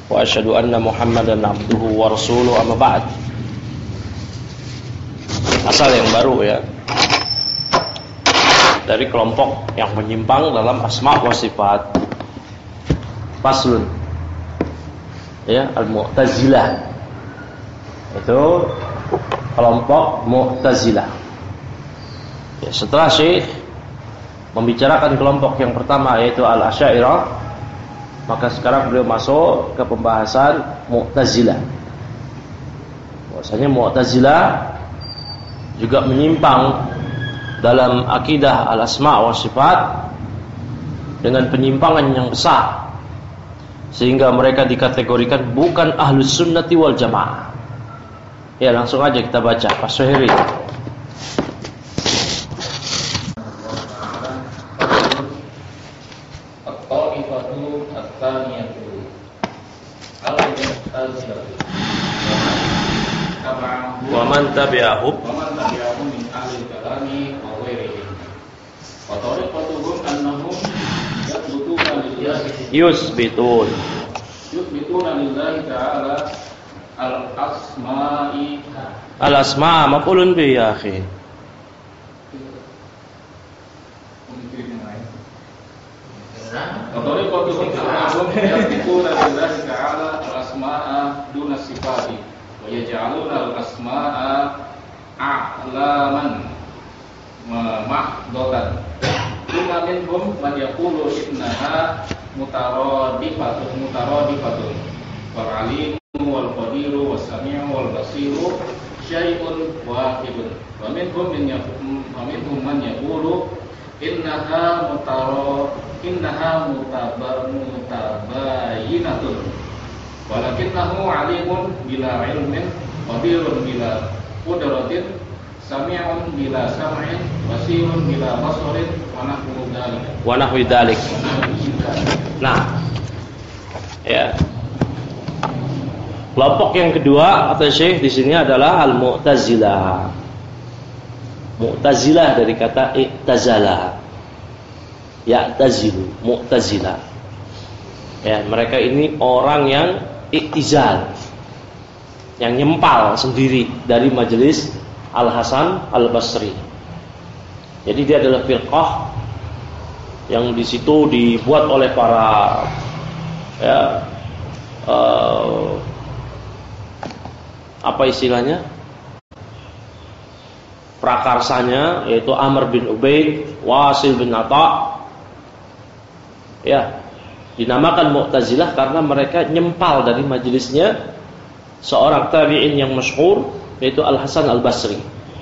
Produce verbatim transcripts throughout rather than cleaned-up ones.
wa asyhadu anna Muhammadan abduhu wa rasuluhu, amma ba'd. Asal yang baru ya, dari kelompok yang menyimpang dalam asma wa sifat. Faslun, ya, al-Mu'tazilah. Itu kelompok Mu'tazilah. Ya, setelah Syekh membicarakan kelompok yang pertama yaitu Al-Asy'ariyah, maka sekarang beliau masuk ke pembahasan Mu'tazilah. Bahwasanya Mu'tazilah juga menyimpang dalam akidah al-asma' wa sifat dengan penyimpangan yang besar, sehingga mereka dikategorikan bukan ahlus sunnati wal jamaah. Ya, langsung aja kita baca Pak Suhairi. At-ta'ifatu at-thaniyatu al-Mu'tazilah wa man tabi'ahum wa man tabi'ahum min ahli kalami wa ghairihim. Wa tariqatuhum annahum yathbutuna lillahi yusbitun yuthbituna lillahi ta'ala al-asma'i al-asma' maf'ulun bi ya akhi. Wa tariqatuhum annahum yathbutuna lillahi ta'ala al-asma'a duna sifati wa yaj'aluna al-asma'a a'laman mahdatan. Thumma minhum man yaqulu innaha mutaradifatun mutaradifatun wal alimu wal qadiru was sami'u wal basiru syai'un wahidun. Wa minhum man yaqulu wa minhum man yaqulu innaha mutara innaha mutabar mutabayinatun walakinnahu alimun bila ilmin qadirun bila qudratin sami'un bila sam'in basirun bila basarin wa nahwu dzalik Wa nahwi dzalik. Nah, ya. Kelompok yang kedua kata Syekh di sini adalah al-Mu'tazilah. Mu'tazilah dari kata i'tazala. Ya'tazilu, Mu'tazilah. Ya, mereka ini orang yang i'tizal, yang nyempal sendiri dari majelis Al-Hasan Al-Basri. Jadi dia adalah firqah yang di situ dibuat oleh para ya uh, apa istilahnya? Prakarsanya yaitu Amr bin Ubaid, Wasil bin Atha. Ya, dinamakan Mu'tazilah karena mereka nyempal dari majelisnya seorang tabi'in yang masyhur yaitu Al-Hasan Al-Basri.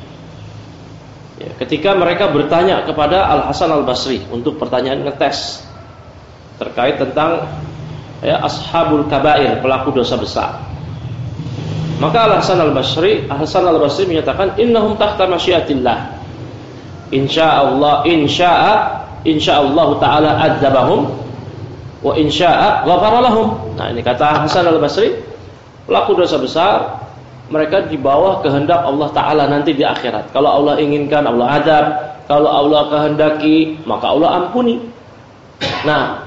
Ya, ketika mereka bertanya kepada Al-Hasan Al-Basri untuk pertanyaan ngetes terkait tentang ya, ashabul kabair, pelaku dosa besar, maka Al-Hasan Al-Basri Al-Hasan Al-Basri menyatakan innahum tahta masyiatillah, insyaallah insya'a insyaallah taala adzabahum wa insya'a ghafara lahum. Nah, ini kata Hasan Al-Basri, pelaku dosa besar mereka di bawah kehendak Allah Ta'ala nanti di akhirat. Kalau Allah inginkan Allah adab, kalau Allah kehendaki maka Allah ampuni. Nah,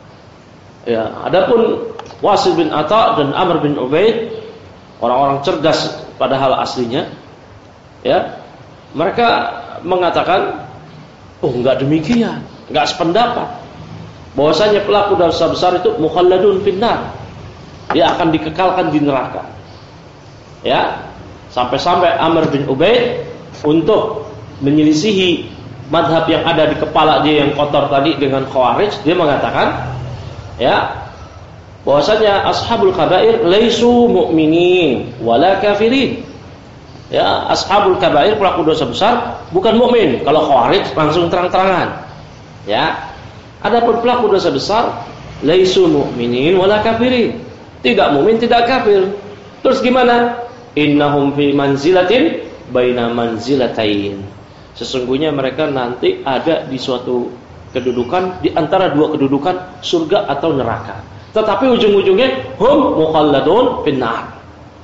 ya, adapun Wasil bin Atha dan Amr bin Ubaid, orang-orang cerdas pada hal aslinya, ya, mereka mengatakan, oh enggak demikian, enggak sependapat. Bahwasanya pelaku dosa besar itu mukhalladun finnar, dia akan dikekalkan di neraka. Ya, sampai-sampai Amr bin Ubaid untuk menyelisihi madhab yang ada di kepala dia yang kotor tadi dengan Khawarij, dia mengatakan, ya, bahwasanya ashabul kabair laisu mu'minin wala kafirin. Ya, ashabul kabair, pelaku dosa besar, bukan mukmin. Kalau Khawarij langsung terang-terangan. Ya, adapun pelaku dosa besar laisu mu'minin wala kafirin, tidak mukmin, tidak kafir. Terus gimana? Innahum fi manzilatin baina manzilatain. Sesungguhnya mereka nanti ada di suatu kedudukan di antara dua kedudukan, surga atau neraka. Tetapi ujung-ujungnya hum mukhalladun finnar.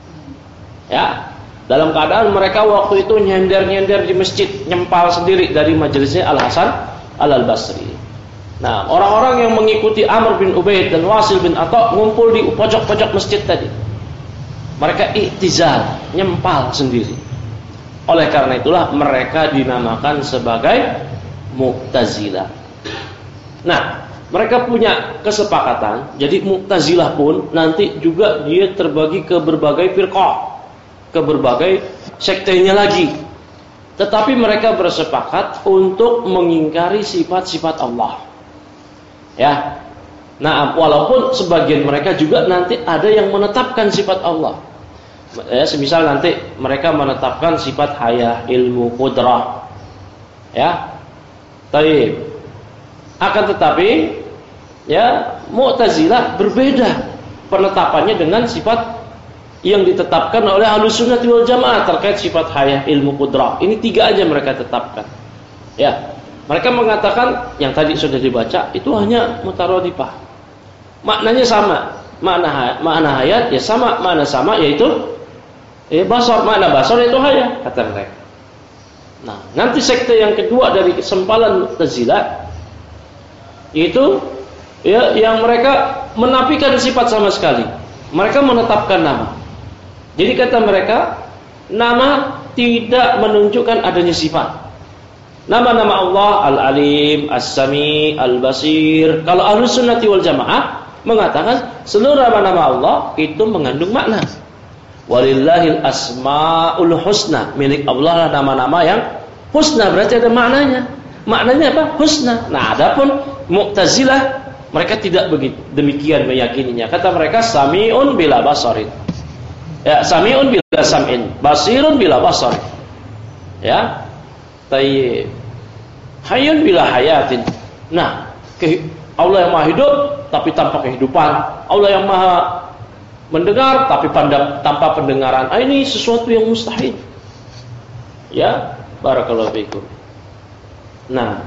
Ya, dalam keadaan mereka waktu itu nyender-nyender di masjid, nyempal sendiri dari majelisnya Al-Hasan Al-Basri. Nah, orang-orang yang mengikuti Amr bin Ubaid dan Wasil bin Atha ngumpul di pojok-pojok masjid tadi. Mereka i'tizal, nyempal sendiri. Oleh karena itulah mereka dinamakan sebagai Mu'tazilah. Nah, mereka punya kesepakatan. Jadi Mu'tazilah pun nanti juga dia terbagi ke berbagai firqah, ke berbagai sektenya lagi. Tetapi mereka bersepakat untuk mengingkari sifat-sifat Allah. Ya. Nah, walaupun sebagian mereka juga nanti ada yang menetapkan sifat Allah. Ya, semisal nanti mereka menetapkan sifat haya, ilmu, qudrah. Ya. Baik. Akan tetapi ya, Mu'tazilah berbeda penetapannya dengan sifat yang ditetapkan oleh Ahlussunnah wal Jamaah terkait sifat haya, ilmu, qudrah. Ini tiga aja mereka tetapkan. Ya. Mereka mengatakan yang tadi sudah dibaca itu hanya mutaradifah. Maknanya sama. Makna makna hayat ya sama, makna sama yaitu ya basar, makna basar itu haya kata mereka. Nah, nanti sekte yang kedua dari sempalan Mu'tazilah itu ya yang mereka menafikan sifat sama sekali. Mereka menetapkan nama. Jadi kata mereka, nama tidak menunjukkan adanya sifat. Nama-nama Allah Al-Alim, As-Sami, Al-Basir. Kalau Ahlussunnah wal Jamaah mengatakan seluruh nama-nama Allah itu mengandung makna. Walillahil asmaul husna. Milik Allah lah nama-nama yang husna, berarti ada maknanya. Maknanya apa? Husna. Nah, adapun Mu'tazilah mereka tidak begitu demikian meyakininya. Kata mereka sami'un bila basarin. Ya, sami'un bila sam'in, basirun bila basar. Ya. Tayyib. Hayyun bila hayatin. Nah, Allah yang Maha hidup tapi tanpa kehidupan. Allah yang Maha mendengar tapi tanpa pendengaran. Ah, ini sesuatu yang mustahil. Ya, barakallahu fiikum. Nah,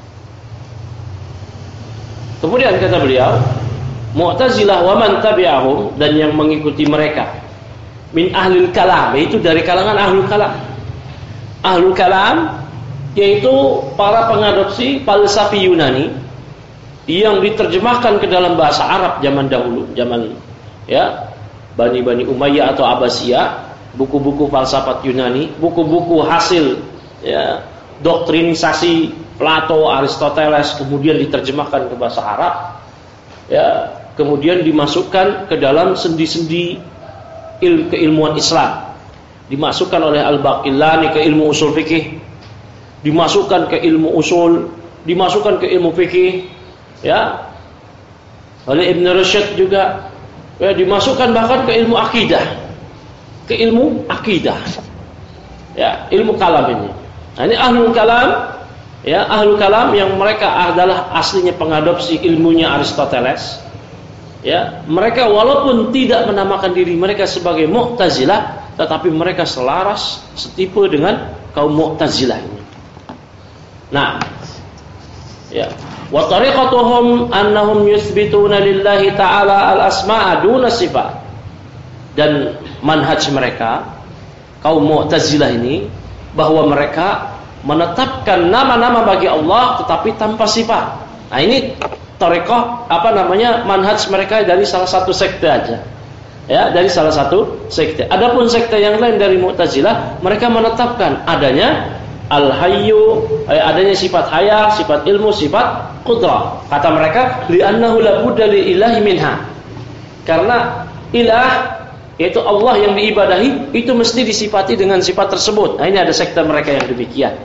kemudian kata beliau, Mu'tazilah wa man tabi'ahum, dan yang mengikuti mereka min ahlul kalam, yaitu dari kalangan ahlul kalam. Ahlul kalam yaitu para pengadopsi falsafi Yunani yang diterjemahkan ke dalam bahasa Arab zaman dahulu, zaman ya Bani-Bani Umayyah atau Abbasiyah, buku-buku falsafat Yunani, buku-buku hasil ya doktrinisasi Plato, Aristoteles, kemudian diterjemahkan ke bahasa Arab, ya, kemudian dimasukkan ke dalam sendi-sendi il, keilmuan Islam, dimasukkan oleh Al-Baqillani ke ilmu usul fikih, dimasukkan ke ilmu usul, dimasukkan ke ilmu fikih, ya, oleh Ibn Rushd juga, ya, dimasukkan bahkan ke ilmu akidah, ke ilmu akidah, ya, ilmu kalam ini. Nah, ini ahlul kalam. Ya, ahlul kalam yang mereka adalah aslinya pengadopsi ilmunya Aristoteles. Ya, mereka walaupun tidak menamakan diri mereka sebagai Mu'tazilah, tetapi mereka selaras setipe dengan kaum Mu'tazilah ini. Nah, ya, wa tariqatuhum annahum yuthbituna lillahi ta'ala al-asma'a duna sifat. Dan manhaj mereka kaum Mu'tazilah ini bahwa mereka menetapkan nama-nama bagi Allah tetapi tanpa sifat. Nah, ini thariqah apa namanya manhaj mereka dari salah satu sekte aja. Ya, dari salah satu sekte. Adapun sekte yang lain dari Mu'tazilah, mereka menetapkan adanya al-hayyu, adanya sifat haya, sifat ilmu, sifat qudrah. Kata mereka, li'annahu la budda li ilahi minha. Karena ilah yaitu Allah yang diibadahi itu mesti disifati dengan sifat tersebut. Nah, ini ada sekte mereka yang demikian.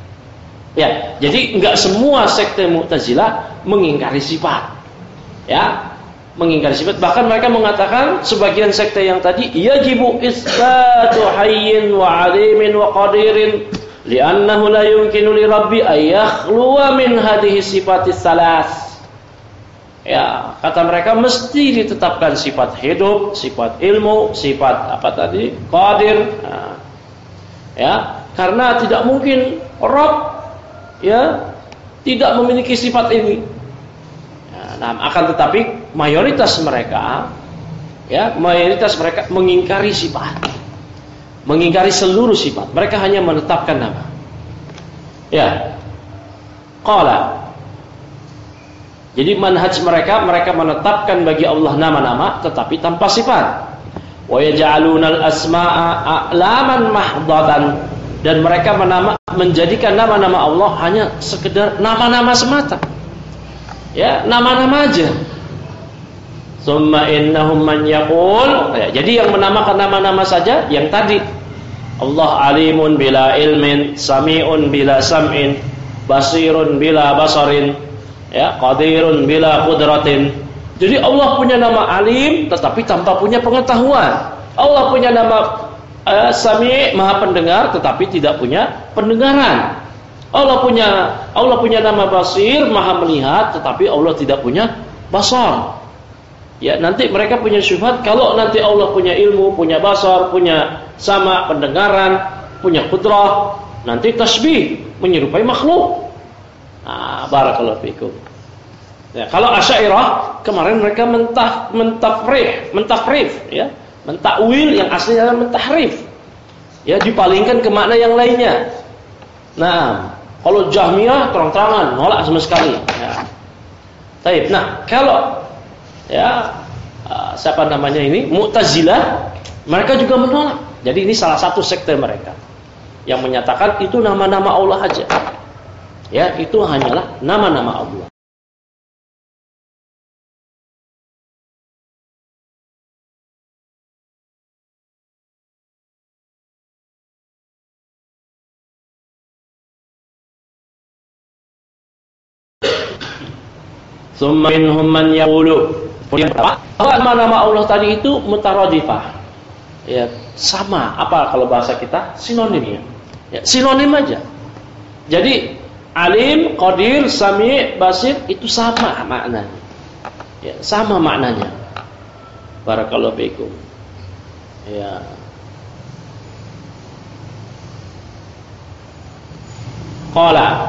Ya, jadi enggak semua sekte Mu'tazilah mengingkari sifat. Ya, mengingkari sifat. Bahkan mereka mengatakan sebagian sekte yang tadi yajibu isbatu hayyin wa 'alimin wa qadirin li'annahu la yumkinu li rabbi ay yakhluwa min hadhihi sifatis salas. Ya, kata mereka mesti ditetapkan sifat hidup, sifat ilmu, sifat apa tadi? Qadir. Nah, ya, karena tidak mungkin Rabb ya tidak memiliki sifat ini. Nah, akan tetapi mayoritas mereka ya, mayoritas mereka mengingkari sifat. Mengingkari seluruh sifat. Mereka hanya menetapkan nama. Ya. Qala Jadi manhaj mereka, mereka menetapkan bagi Allah nama-nama tetapi tanpa sifat. Wa yaj'alunal asma'a a'laman mahdatan, dan mereka menama, menjadikan nama-nama Allah hanya sekedar nama-nama semata. Ya, nama-nama aja. Summa innahum man yaqul, ya, jadi yang menamakan nama-nama saja yang tadi. Allah alimun bila ilmin, sami'un bila sam'in, basirun bila basarin, ya, qadirun bila qudratin. Jadi Allah punya nama alim tetapi tanpa punya pengetahuan. Allah punya nama uh, sami', maha pendengar tetapi tidak punya pendengaran. Allah punya Allah punya nama basir, maha melihat tetapi Allah tidak punya basar. Ya, nanti mereka punya syubhat kalau nanti Allah punya ilmu, punya basar, punya sama pendengaran, punya qudrah, nanti tasbih menyerupai makhluk. Ah, barakallahu fikum. Ya, kalau Asy'ariyah kemarin mereka mentah mentafrih, mentafrif, ya, mentakwil yang aslinya adalah mentahrif. Ya, dipalingkan ke makna yang lainnya. Nah, kalau Jahmiyah terang-terangan nolak sama sekali. Ya. Baik. Nah, kalau ya uh, siapa namanya ini Mu'tazilah, mereka juga menolak. Jadi ini salah satu sekte mereka yang menyatakan itu nama-nama Allah aja. Ya, itu hanyalah nama-nama Allah. Summa minhum man yaqulu, bahwa nama-nama Allah tadi itu mutaradifah. Ya, sama. Apa kalau bahasa kita? Sinonim ya. Ya, sinonim aja. Jadi alim, qadir, sami', basir itu sama maknanya. Ya, sama maknanya. Barakallahu fiikum. Ya. Qala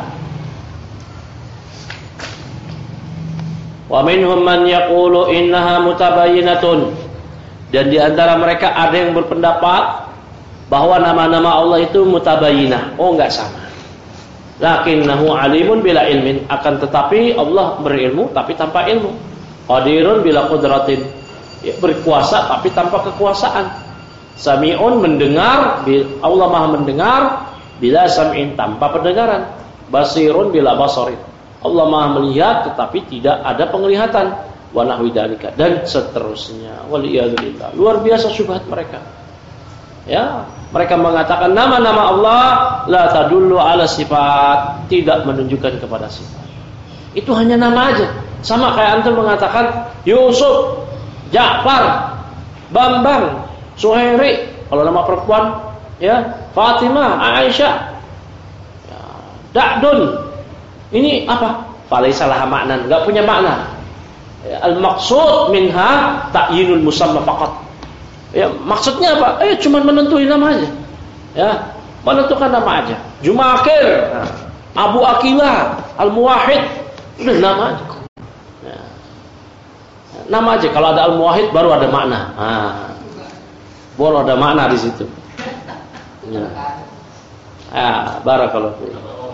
wa minhum man yaqulu innaha mutabayyinatun, dan di antara mereka ada yang berpendapat bahwa nama-nama Allah itu mutabayyinah. Oh, enggak sama. Lakinnahu alimun bila ilmin, akan tetapi Allah berilmu tapi tanpa ilmu. Qadirun bila qudratin, ya, berkuasa tapi tanpa kekuasaan. Sami'un mendengar, Allah Maha mendengar bila sam'in tanpa pendengaran. Basirun bila basarin, Allah Maha melihat tetapi tidak ada penglihatan. Wa nahwi dzalika, dan seterusnya. Waliyadzubillah. Luar biasa syubhat mereka. Ya, mereka mengatakan nama-nama Allah la tadullu ala sifat, tidak menunjukkan kepada sifat. Itu hanya nama aja. Sama kayak antum mengatakan Yusuf, Ja'far, Bambang, Suhairi, kalau nama perempuan, ya, Fatimah, Aisyah, ya, Da'dun. Ini apa? Falaisa laha maknan, enggak punya makna. Ya, al-maqsud minha ta'yinul musamma faqat. Ya, maksudnya apa? Eh, cuma menentuin nama aja. Ya, menentukan nama aja. Jumakir, nah, Abu Akilah, Al-Muwahhid, udah nama aja. Ya. Nama aja. Kalau ada Al-Muwahhid baru ada makna. Nah, baru ada makna di situ. Ya. Ah, barakallahu fiik.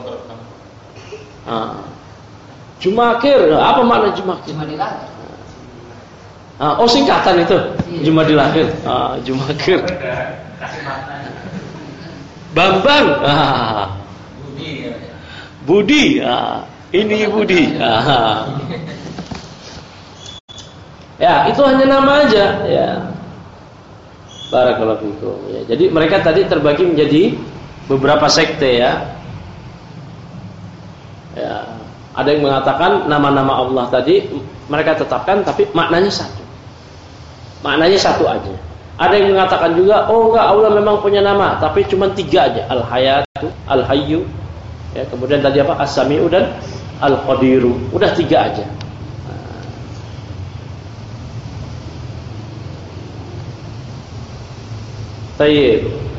Ah. Jumakir, apa makna Jumakir? Jumadil akhir. Ah, oh, singkatan itu. Jumadil akhir. Ah, Jumakir. Bambang. Ah. Budi. Budi. Ah, ini Budi. Ah. Ya, itu hanya nama aja, ya. Barakallahu fikum. Ya, jadi mereka tadi terbagi menjadi beberapa sekte, ya. Ya, ada yang mengatakan nama-nama Allah tadi mereka tetapkan tapi maknanya satu. Maknanya satu aja. Ada yang mengatakan juga, oh enggak, Allah memang punya nama tapi cuma tiga aja, Al-Hayatu, Al-Hayyu, ya, kemudian tadi apa? As-Sami'u dan Al-Qadiru. Udah tiga aja. Baik.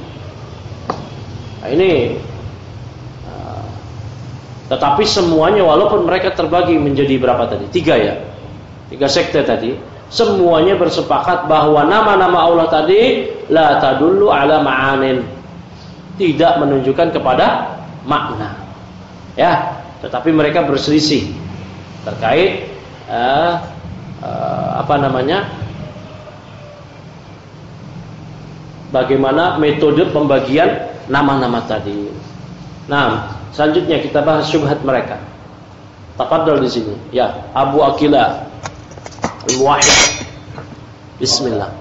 Nah, ini tetapi semuanya walaupun mereka terbagi menjadi berapa tadi? Tiga, ya. Tiga sekte tadi. Semuanya bersepakat bahwa nama-nama Allah tadi la tadullu ala ma'anin, tidak menunjukkan kepada makna. Ya, tetapi mereka berselisih terkait uh, uh, apa namanya? Bagaimana metode pembagian nama-nama tadi. Nah, selanjutnya kita bahas syubhat mereka. Tafadhol di sini. Ya, Abu Aqila Al-Wahid. Bismillah.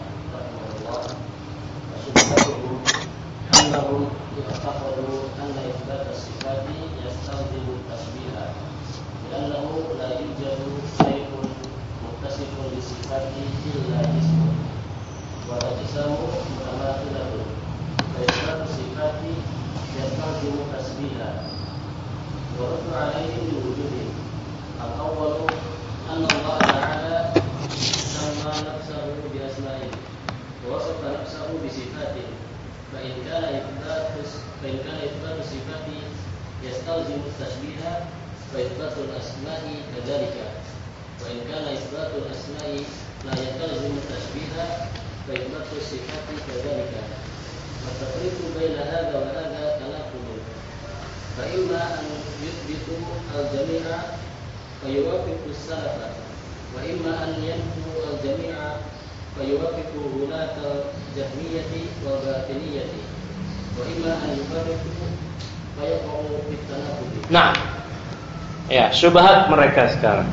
Nah, ya, syubhat mereka sekarang.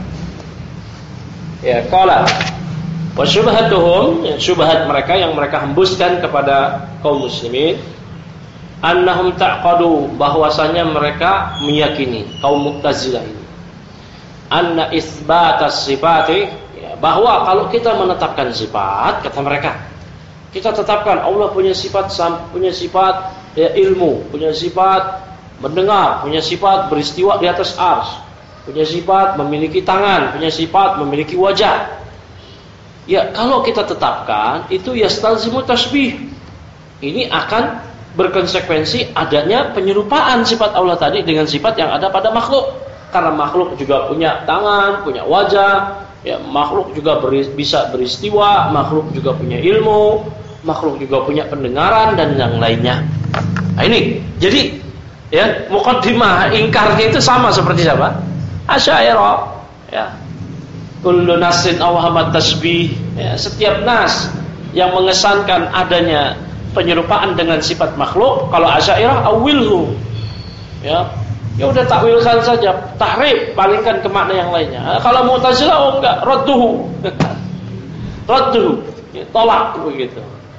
Ya, qala wa syubhatuhum, ya, syubhat mereka yang mereka hembuskan kepada kaum muslimin, annahum taqadu, bahwasanya mereka meyakini, kaum Mu'tazilah ini, anna isbatas sifati, ya, bahwa kalau kita menetapkan sifat, kata mereka, kita tetapkan Allah punya sifat, punya sifat ya, ilmu, punya sifat mendengar, punya sifat beristiwa di atas ars, punya sifat memiliki tangan, punya sifat memiliki wajah. Ya, kalau kita tetapkan itu yastalzimu tasbih. Ini akan berkonsekuensi adanya penyerupaan sifat Allah tadi dengan sifat yang ada pada makhluk. Karena makhluk juga punya tangan, punya wajah, ya, makhluk juga beri, bisa beristiwa, makhluk juga punya ilmu, makhluk juga punya pendengaran dan yang lainnya. Nah, ini. Jadi ya, muqaddimah ingkarnya itu sama seperti siapa? Asy'ariyah. Ya. Kullu nasin awhamat tasbih. Ya, setiap nas yang mengesankan adanya penyerupaan dengan sifat makhluk, kalau Asy'ariyah awilhu. Ya. Ya udah takwilkan saja, tahrif, palingkan ke makna yang lainnya. Nah, kalau Mu'tazilah oh enggak, radduhu. Radduhu. Ya, tolak begitu.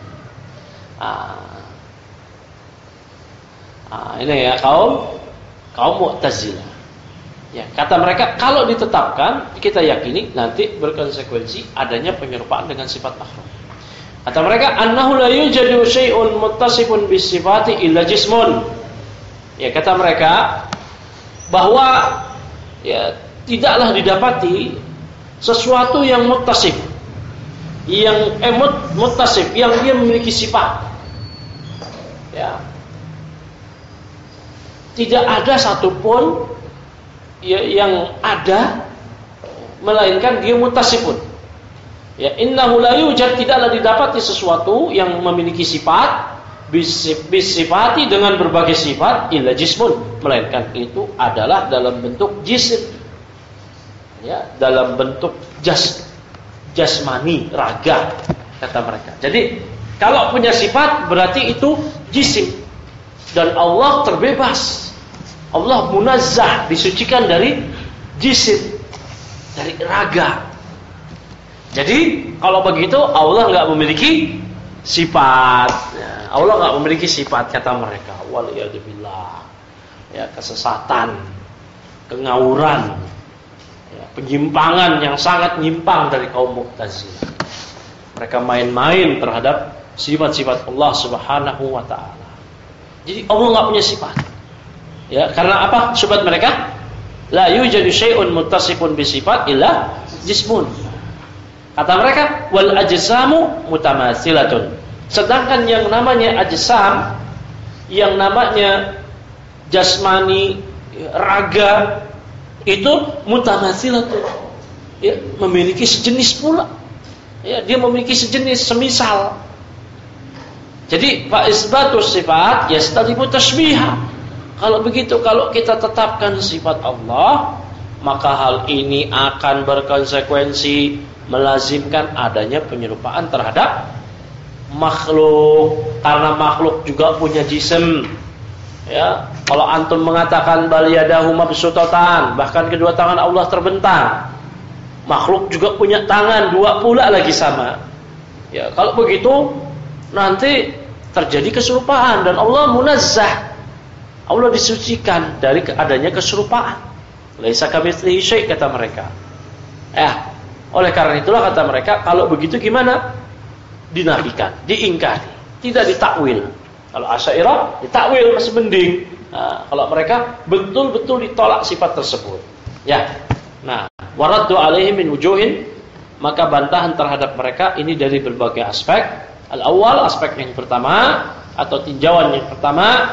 Ah. Nah, ini ya kaum kaum Mu'tazilah. Ya, kata mereka kalau ditetapkan kita yakini nanti berkonsekuensi adanya penyerupaan dengan sifat makhluk. Kata mereka annahu la yujadu syai'un muttasifun bis sifati illa jismun. Ya, kata mereka bahwa ya tidaklah didapati sesuatu yang muttasif, yang emut muttasif, yang dia memiliki sifat. Ya. Tidak ada satupun ya, yang ada melainkan dia muttasifun. Ya, innahu la yujad, tidaklah didapati sesuatu yang memiliki sifat bisifati dengan berbagai sifat illa jismun, melainkan itu adalah dalam bentuk jisim. Ya, dalam bentuk jas jasmani, raga, kata mereka. Jadi kalau punya sifat berarti itu jisim. Dan Allah terbebas. Allah munazzah, disucikan dari jisim, dari raga. Jadi kalau begitu Allah enggak memiliki sifat. Ya, Allah enggak memiliki sifat, kata mereka. Waliyadzubillah. Ya, kesesatan, kengawuran, ya, penyimpangan yang sangat nyimpang dari kaum Mu'tazilah. Mereka main-main terhadap sifat-sifat Allah Subhanahu wa taala. Jadi Allah enggak punya sifat. Ya, karena apa? Syubhat mereka, la yujadu syai'un muttasifun bi sifat illa jismun. Kata mereka, wal ajsamu mutamatsilatun. Sedangkan yang namanya ajsam, yang namanya jasmani, raga, itu mutamatsilatun. Ya, memiliki sejenis pula. Ya, dia memiliki sejenis, semisal. Jadi fa isbatus sifat yastalibu tasbiha. Kalau begitu, kalau kita tetapkan sifat Allah, maka hal ini akan berkonsekuensi melazimkan adanya penyerupaan terhadap makhluk, karena makhluk juga punya jism. Ya, kalau antum mengatakan bal yadahu mabsutatan, bahkan kedua tangan Allah terbentang, makhluk juga punya tangan dua pula lagi sama. Ya, kalau begitu nanti terjadi keserupaan dan Allah munazzah. Allah disucikan dari adanya keserupaan. Laisa kamitslihi syai' kata mereka. Ya, oleh karena itulah kata mereka, kalau begitu gimana? Dinafikan, diingkari, tidak ditakwil. Kalau Asy'ariyah ditakwil masih mending. Nah, kalau mereka betul-betul ditolak sifat tersebut. Ya. Nah, waraddu alaihim min wujuhin, maka bantahan terhadap mereka ini dari berbagai aspek. Al-awwal, aspek yang pertama atau tinjauan yang pertama,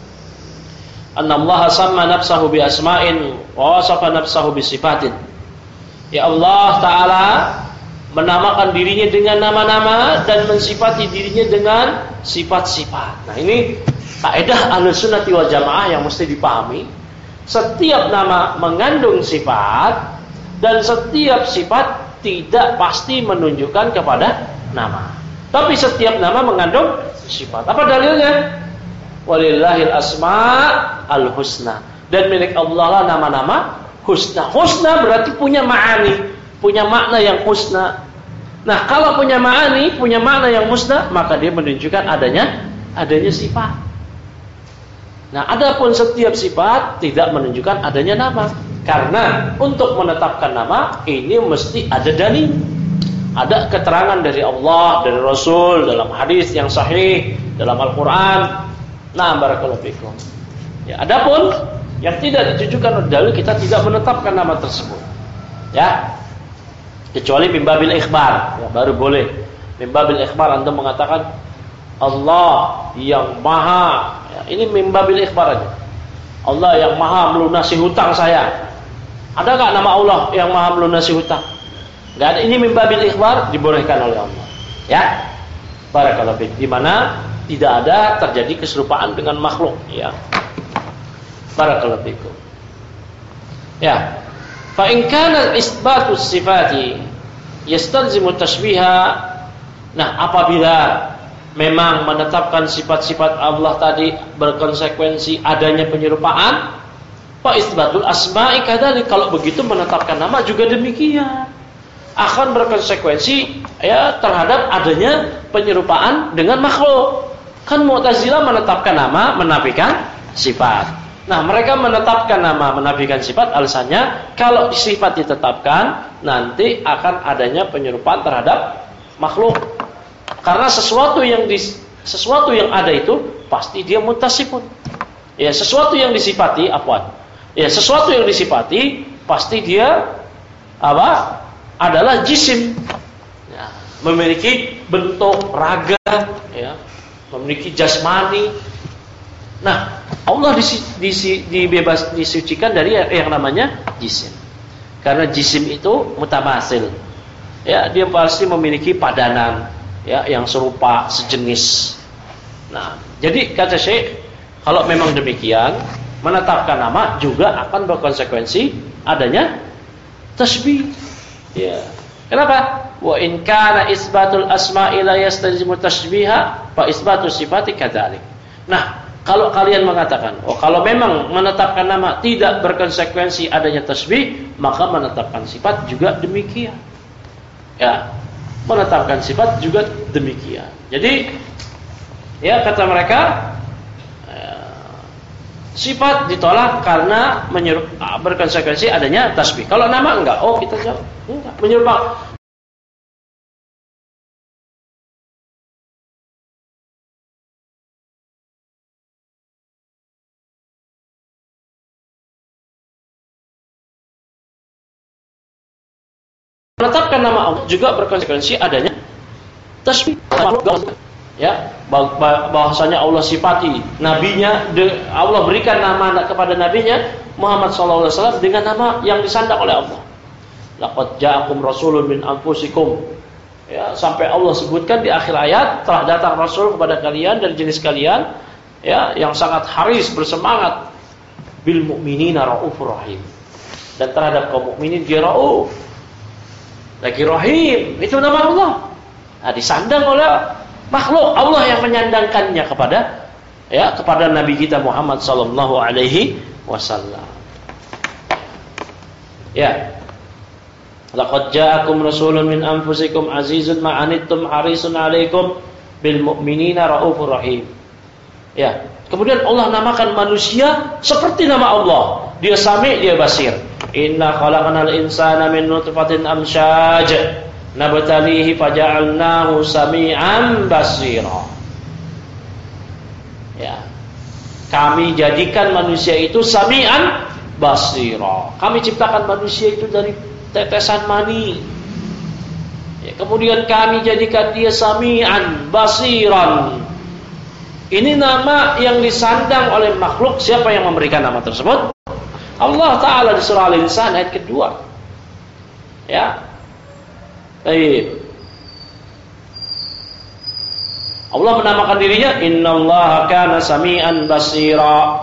annallaha samma nafsahu bi asma'in wa wasafa nafsahu bi sifatin. Ya, Allah Ta'ala menamakan dirinya dengan nama-nama dan mensifati dirinya dengan sifat-sifat. Nah, ini kaidah Ahlussunnah wal Jamaah yang mesti dipahami. Setiap nama mengandung sifat dan setiap sifat tidak pasti menunjukkan kepada nama. Tapi setiap nama mengandung sifat. Apa dalilnya? Walillahil asma'ul husna. Dan milik Allah lah nama-nama husna. Husna berarti punya ma'ani, punya makna yang husna. Nah, kalau punya ma'ani, punya makna yang husna, maka dia menunjukkan adanya adanya sifat. Nah, adapun setiap sifat tidak menunjukkan adanya nama. Karena untuk menetapkan nama ini mesti ada dalil. Ada keterangan dari Allah, dari Rasul, dalam hadis yang sahih, dalam Al-Qur'an. Nah, barakallahu fikum. Ya, adapun yang tidak ditujukan dalil, kita tidak menetapkan nama tersebut. Ya. Kecuali mimbabil ikhbar, ya, baru boleh. Mimbabil ikhbar Anda mengatakan Allah yang maha, ya, ini mimbabil ikhbar aja. Allah yang maha melunasi hutang saya. Ada enggak nama Allah yang maha melunasi hutang? Enggak ada. Ini mimbabil ikhbar, dibolehkan oleh Allah. Ya. Barakallahu fiik. Di mana tidak ada terjadi keserupaan dengan makhluk, ya. Barakallahu fiikum. Ya. Fa in kana isbatus sifati yastalzimu tashbiha. Nah, apabila memang menetapkan sifat-sifat Allah tadi berkonsekuensi adanya penyerupaan, fa isbatul asma'i kadzalik, kalau begitu menetapkan nama juga demikian. Akan berkonsekuensi ya terhadap adanya penyerupaan dengan makhluk. Kan Mu'tazilah menetapkan nama, menafikan sifat. Nah, mereka menetapkan nama, menafikan sifat, alasannya kalau sifat ditetapkan nanti akan adanya penyerupaan terhadap makhluk. Karena sesuatu yang di, sesuatu yang ada itu pasti dia muttasifun. Ya, sesuatu yang disifati afwan. Ya, sesuatu yang disifati pasti dia apa? Adalah jisim. Ya, memiliki bentuk raga, ya, memiliki jasmani. Nah, Allah disi, disi, dibebas disucikan dari yang namanya jisim. Karena jisim itu mutamasil. Ya, dia pasti memiliki padanan, ya, yang serupa, sejenis. Nah, jadi kata Syekh, kalau memang demikian, menetapkan nama juga akan berkonsekuensi adanya tasbih. Ya. Kenapa? Wa in kana isbatul asma'i la yastalzimu tashbiha fa isbatus sifati kadzalik. Nah, kalau kalian mengatakan, oh kalau memang menetapkan nama tidak berkonsekuensi adanya tasbih, maka menetapkan sifat juga demikian. Ya, menetapkan sifat juga demikian. Jadi, ya kata mereka, eh, sifat ditolak karena menyerup, berkonsekuensi adanya tasbih. Kalau nama enggak, oh kita jawab enggak, menyerupa. Menetapkan nama Allah juga berkonsekuensi adanya tasbih. Ya, bahwasanya Allah sifati nabinya, Allah berikan nama kepada nabinya Muhammad sallallahu alaihi wasallam dengan nama yang disandang oleh Allah. Laqad ja'akum rasulun min anfusikum. Ya, sampai Allah sebutkan di akhir ayat, telah datang rasul kepada kalian dari jenis kalian, ya, yang sangat haris, bersemangat, bil mu'minina raufur rahim. Dan terhadap kaum mukminin dia Rauf. Lagi Rahim, itu nama Allah. Nah, disandang oleh makhluk, Allah yang menyandangkannya kepada ya kepada Nabi kita Muhammad sallallahu alaihi wasallam. Ya. Laqad ja'akum rasulun min anfusikum azizun ma anittum harisun 'alaikum bil mu'minina raufur rahim. Ya. Kemudian Allah namakan manusia seperti nama Allah. Dia Sami', dia Basir. Inna khalaqnal insana min nutfatin amsyaj nabtalihi faja'alnahu sami'an basira. Ya. Kami jadikan manusia itu sami'an basira. Kami ciptakan manusia itu dari tetesan mani. Ya, kemudian kami jadikan dia sami'an basiran. Ini nama yang disandang oleh makhluk. Siapa yang memberikan nama tersebut? Allah Ta'ala di surah Al-Insan ayat kedua. Ya. Baik. Allah menamakan dirinya Innallaha kana sami'an basira.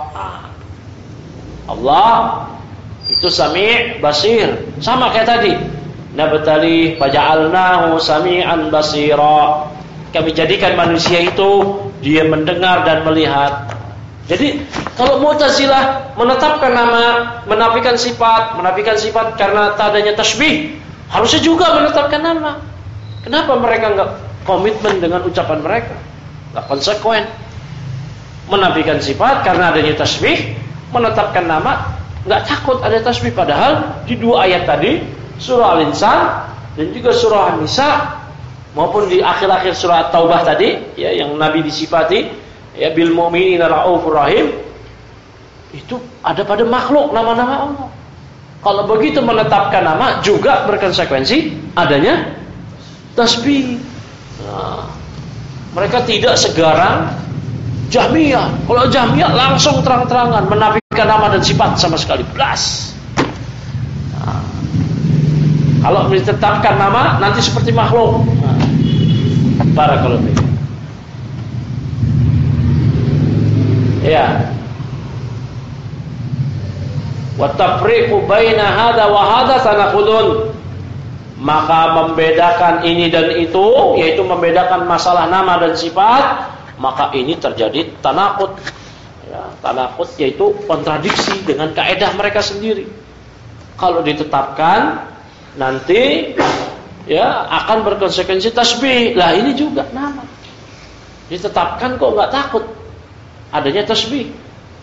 Allah itu Sami' Basir. Sama kayak tadi. Nabtali faja'alnahu sami'an basira. Kami jadikan manusia itu dia mendengar dan melihat. Jadi kalau Mu'tazilah menetapkan nama, menafikan sifat, menafikan sifat karena tak adanya tasbih, harusnya juga menetapkan nama. Kenapa mereka enggak komitmen dengan ucapan mereka? Enggak konsekuen. Menafikan sifat karena adanya tasbih, menetapkan nama, enggak takut ada tasbih. Padahal di dua ayat tadi, surah Al-Insan dan juga surah An-Nisa maupun di akhir-akhir surah At-Taubah tadi, ya, yang Nabi disifati ya bil mu'minina raufur rahim, itu ada pada makhluk nama-nama Allah. Kalau begitu menetapkan nama juga berkonsekuensi adanya tasbih. Nah, mereka tidak segarang Jahmiyah. Kalau Jahmiyah langsung terang-terangan menafikan nama dan sifat sama sekali. Belas. Nah, kalau ditetapkan nama nanti seperti makhluk. Nah, barakallahu. Ya. Wa tafriqu baina hadza wa hadza tanaqudun. Maka membedakan ini dan itu, yaitu membedakan masalah nama dan sifat, maka ini terjadi tanaqud. Ya, tanaqud yaitu kontradiksi dengan kaidah mereka sendiri. Kalau ditetapkan nanti ya akan berkonsekuensi tasbih. Lah ini juga nama. Ditetapkan kok enggak takut adanya tasbih.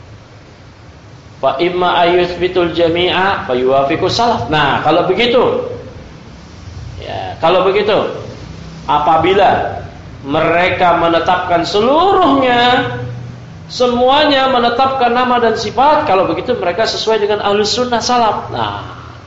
Fa imma ayuthbitul jami'a fa yuwafiqu salaf. Nah, kalau begitu ya, kalau begitu apabila mereka menetapkan seluruhnya, semuanya menetapkan nama dan sifat, kalau begitu mereka sesuai dengan Ahlus Sunnah salaf. Nah,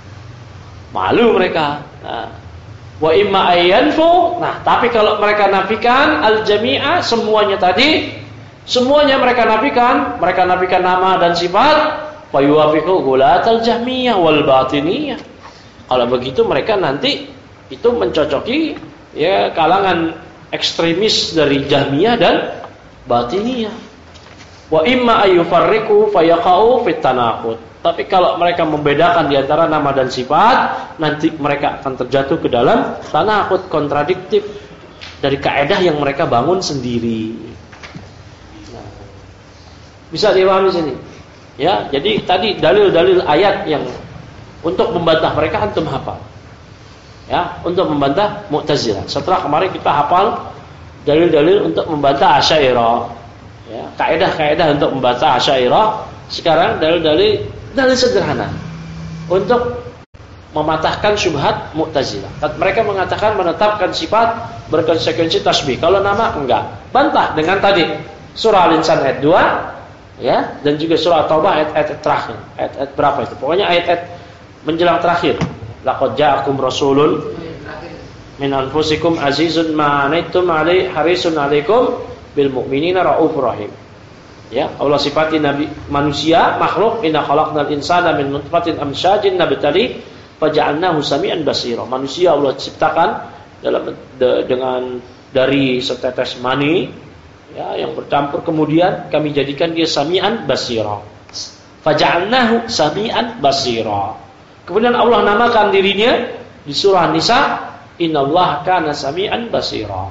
malu mereka. Nah, wa imma ayyanfu. Nah, tapi kalau mereka nafikan al-jami'a, semuanya tadi, semuanya mereka nafikan, mereka nafikan nama dan sifat, fa yuwafiqu ghulatal jahmiyah wal batiniyah. Kalau begitu mereka nanti itu mencocoki ya kalangan ekstremis dari Jahmiyah dan Batiniyah. Wa imma ayyufarriqu fayaqa'u fit tanaqud. Tapi kalau mereka membedakan di antara nama dan sifat, nanti mereka akan terjatuh ke dalam tanaqud, kontradiktif dari kaidah yang mereka bangun sendiri. Nah, bisa dipahami sini. Ya, jadi tadi dalil-dalil ayat yang untuk membantah mereka antum hafal. Ya, untuk membantah Mu'tazilah. Setelah kemarin kita hafal dalil-dalil untuk membantah Asy'ariyah. Ya, kaidah-kaidah untuk membantah Asy'ariyah. Sekarang dalil-dalil dalil sederhana untuk mematahkan syubhat Mu'tazilah. Mereka mengatakan menetapkan sifat berkonsekuensi tasbih. Kalau nama enggak. Bantah dengan tadi surah Al-Insan ayat dua, ya, dan juga surah At-Taubah ayat-ayat terakhir. Ayat-ayat berapa itu? Pokoknya ayat-ayat menjelang terakhir. Laqad ja'akum rasulun min anfusikum azizun ma anittum alaihi harisun 'alaikum bil mu'minina raufur rahim. Ya, Allah sifati nabi manusia, makhluk, inna khalaqnal insana min nutfatin amsyajin nabtali faja'alnahu sami'an basira. Manusia Allah ciptakan dalam de, dengan dari setetes mani, ya, yang bercampur, kemudian kami jadikan dia sami'an basira. Faja'alnahu sami'an basira. Kemudian Allah namakan dirinya di surah Nisa, innallaha kana sami'an basira.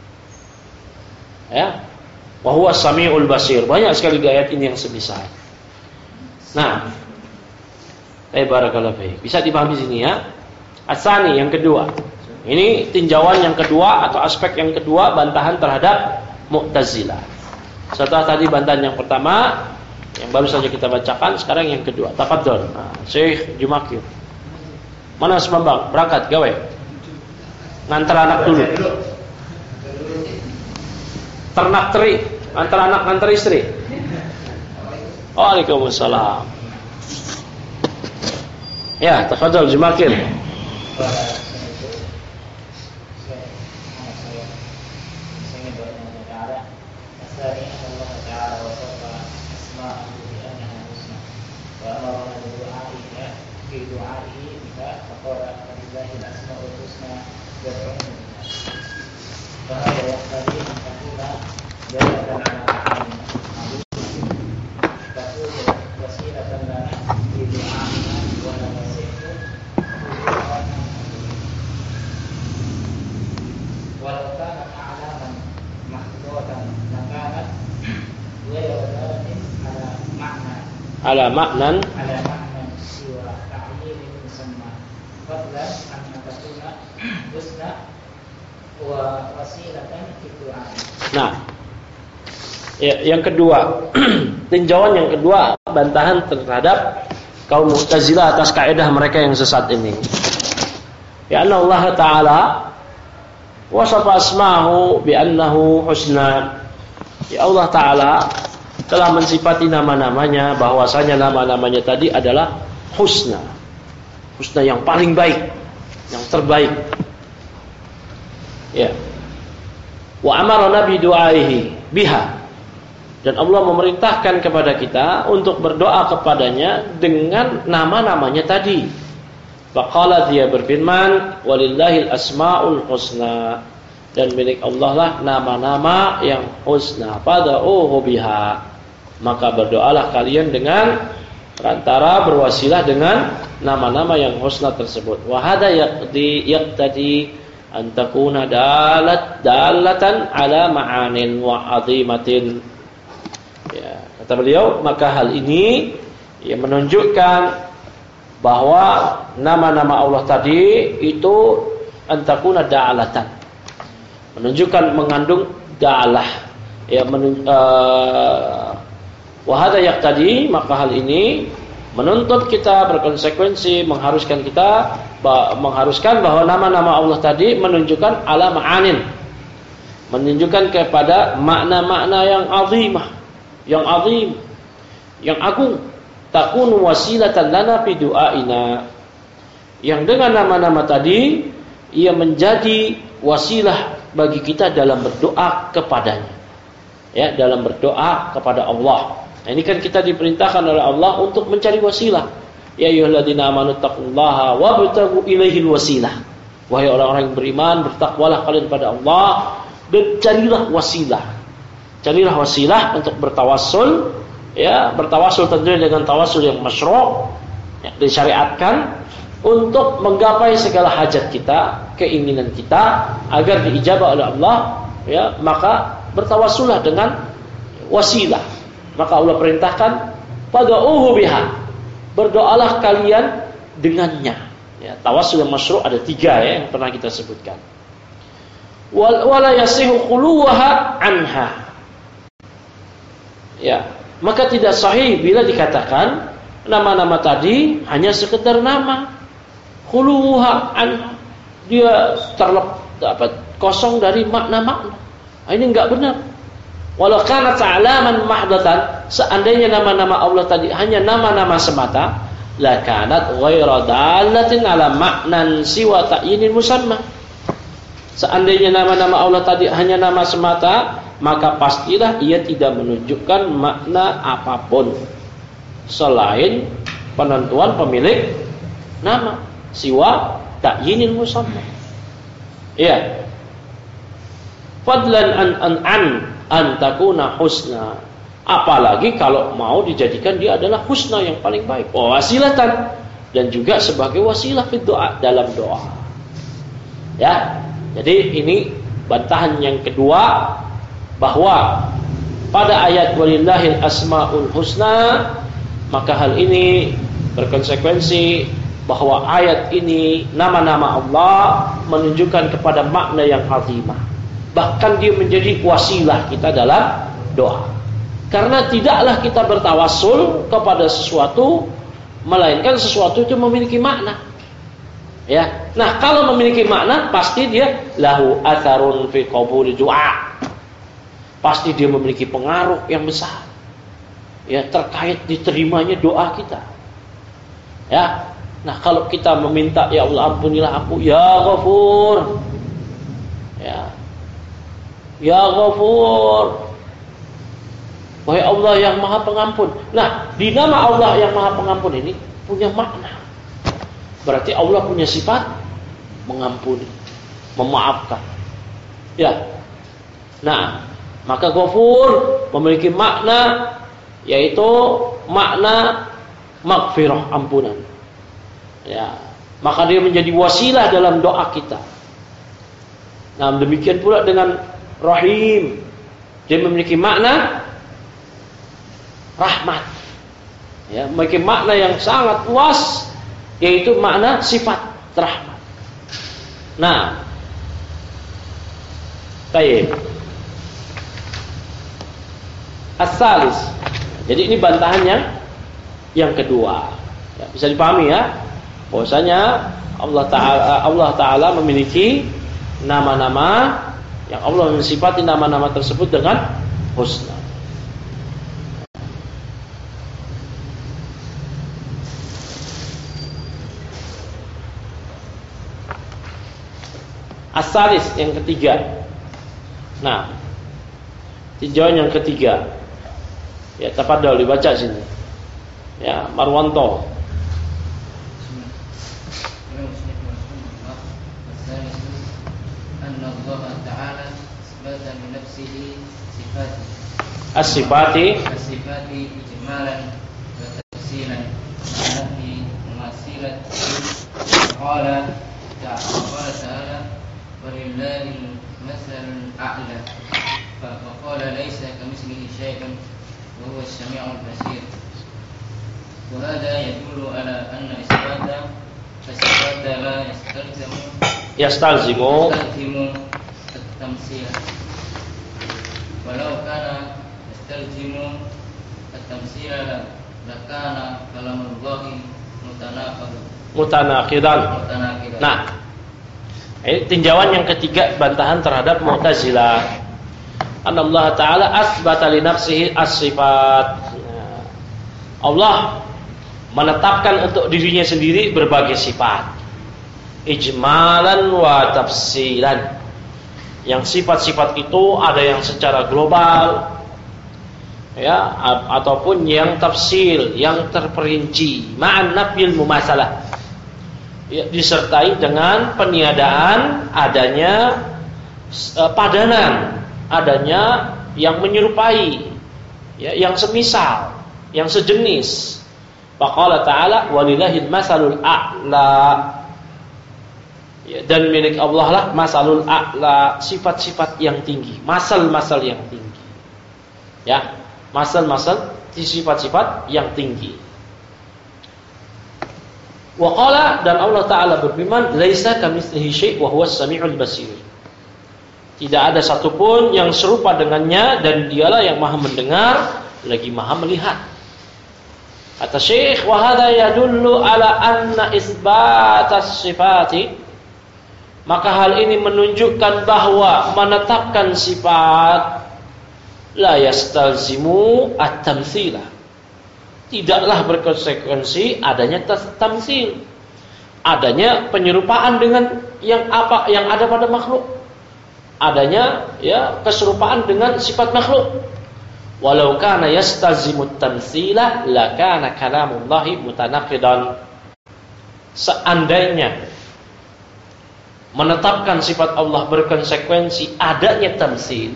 Ya. Wa huwa samiul basir. Banyak sekali di ayat ini yang semisal. Nah, eh barakallahu fiik. Bisa dipahami sini ya. Asani yang kedua. Ini tinjauan yang kedua atau aspek yang kedua bantahan terhadap Mu'tazilah. Setelah tadi bantahan yang pertama yang baru saja kita bacakan, sekarang yang kedua. Tafadhol. Nah, Syekh Jumakir. Mana Semambang? Berangkat gawe. Ngantar anak dulu. Ternak teri, antar anak ngantar istri. Waalaikumsalam. Ya, tafadhol Jumakir. Ala maknan ala maknan siwa ta'yil musamma fadlan an takuna husna wa wasilatan fi du'a. Nah, ya, yang kedua, tinjauan yang kedua bantahan terhadap kaum Mu'tazilah atas kaidah mereka yang sesat ini. Ya Allah Ta'ala wasafa asmahu bi annahu husna. Ya Allah Ta'ala telah mensifati nama-namanya bahwasanya nama-namanya tadi adalah husna. Husna yang paling baik, yang terbaik. Ya. Wa amarna bi du'aihi biha. Dan Allah memerintahkan kepada kita untuk berdoa kepadanya dengan nama-namanya tadi. Faqala, dia berfirman, walillahil asmaul husna. Dan milik Allah lah nama-nama yang husna. Fad'uhu biha. Maka berdoalah kalian dengan perantara berwasilah dengan nama-nama yang husna tersebut. Wa hada yaqdi yaqtadi an takuna dalat dalatan ala ma'anin wa 'azimatin. Ya, kata beliau, maka hal ini ya menunjukkan bahwa nama-nama Allah tadi itu an takuna da'alatan. Menunjukkan mengandung da'alah. Ya menun, uh, Wahada yak tadi, maka hal ini menuntut kita berkonsekuensi, mengharuskan kita mengharuskan bahwa nama-nama Allah tadi menunjukkan ala ma'anin, menunjukkan kepada makna-makna yang azimah, yang azim, yang agung. Takunu wasilatan lana fi du'aina. Yang dengan nama-nama tadi ia menjadi wasilah bagi kita dalam berdoa kepadanya. Ya, dalam berdoa kepada Allah. Nah, ini kan kita diperintahkan oleh Allah untuk mencari wasilah. Ya ayyuhalladzina amanu taqullaha wabtaghu ilaihil wasilah. Wahai orang-orang yang beriman, bertakwalah kalian kepada Allah dan carilah wasilah. Carilah wasilah untuk bertawassul, ya, bertawassul tentunya dengan tawassul yang masyru', ya, disyariatkan untuk menggapai segala hajat kita, keinginan kita agar diijabah oleh Allah, ya, maka bertawassullah dengan wasilah. Maka Allah perintahkan fad'uhu biha. Berdoalah kalian dengannya. Ya, tawassul yang masyru' ada tiga ya yang pernah kita sebutkan. Wala yasihu khuluwaha anha. Ya, maka tidak sahih bila dikatakan nama-nama tadi hanya sekedar nama. Khuluwaha anha. Dia terlep dapat kosong dari makna-makna. Nah, ini enggak benar. Walau kana ta'laman mahdatan, seandainya nama-nama Allah tadi hanya nama-nama semata, la kanat ghairu dalatin ala ma'nan siwa ta'yinil musamma. Seandainya nama-nama Allah tadi hanya nama semata, maka pastilah ia tidak menunjukkan makna apapun selain penentuan pemilik nama, siwa ta'yinil musamma. Iya. Fadlan an an an antakuna husna. Apalagi kalau mau dijadikan dia adalah husna yang paling baik. Oh, wasilatan. dan juga sebagai wasilah fi doa, dalam doa. Ya. Jadi ini bantahan yang kedua, bahwa pada ayat walillahil asmaul husna, maka hal ini berkonsekuensi bahwa ayat ini nama-nama Allah menunjukkan kepada makna yang azimah. Bahkan dia menjadi wasilah kita dalam doa. Karena tidaklah kita bertawassul kepada sesuatu melainkan sesuatu itu memiliki makna. Ya. Nah, kalau memiliki makna pasti dia lahu atharun fi qabuli du'a. Pasti dia memiliki pengaruh yang besar. Ya, terkait diterimanya doa kita. Ya. Nah, kalau kita meminta ya Allah ampunilah aku ya Ghafur. Ya. Ya Ghafur. Wahai Allah yang Maha Pengampun. Nah, di nama Allah yang Maha Pengampun ini punya makna. Berarti Allah punya sifat mengampuni, memaafkan. Ya. Nah, maka Ghafur memiliki makna, yaitu makna maghfirah, ampunan. Ya. Maka dia menjadi wasilah dalam doa kita. Nah, demikian pula dengan Rahim. Dia memiliki makna rahmat. Ya, memiliki makna yang sangat luas, yaitu makna sifat rahmat. Nah, baik. As-salis. Jadi ini bantahan yang yang kedua. Ya, bisa dipahami ya, bahwasanya Allah Taala Allah Taala memiliki nama-nama yang Allah mensifati nama-nama tersebut dengan husna. As-salis yang ketiga. Nah, tinjauan yang ketiga. Ya, tafadhol dibaca sini. Ya, Marwanto. As-sifati as-sifati ijmalan wa tafsilan ma'anafi mumasilat qala ta'ala walillahil masalul a'la fa qala laysa kamitslihi syai'un wa huwa as-sami'ul basir. Wa hadha yadullu ala anna isbata as-sifata la yastalzimu yastalzimu yastalzimu at-tamsil. Walau kana yastalzimu at-tamsil lakana kalamullahi mutanaqid mutanaqidan. mutanaqidan. Nah, ini tinjauan yang ketiga, bantahan terhadap Mu'tazilah. Allah Ta'ala asbata li nafsihi as-sifat. Allah menetapkan untuk dirinya sendiri berbagai sifat, ijmalan wa tafsilan. Yang sifat-sifat itu ada yang secara global, ya, ataupun yang tafsil, yang terperinci, ma'an nafil mumasalah, ya, disertai dengan peniadaan adanya uh, padanan, adanya yang menyerupai, ya, yang semisal, yang sejenis. Faqala ta'ala walillahil masalul a'la. Ya, dan milik Allah lah masalul a'la, sifat-sifat yang tinggi, masal-masal yang tinggi. Ya, masal-masal sifat-sifat yang tinggi. Wa qala, dan Allah Ta'ala berfirman, laisa kamitslihi syai' wa huwas samiul basir. Tidak ada satupun yang serupa dengannya, dan dialah yang Maha mendengar lagi Maha melihat. Kata Syekh, wa hadza yadullu ala anna isbatas sifati, maka hal ini menunjukkan bahwa menetapkan sifat la yastalzimu at-tamtsila, tidaklah berkonsekuensi adanya tamtsil, adanya penyerupaan dengan yang apa yang ada pada makhluk, adanya ya keserupaan dengan sifat makhluk. Walau kana yastalzimu at-tamtsila la kana kalamullahi mutanaqidan. Seandainya menetapkan sifat Allah berkonsekuensi adanya tamtsil,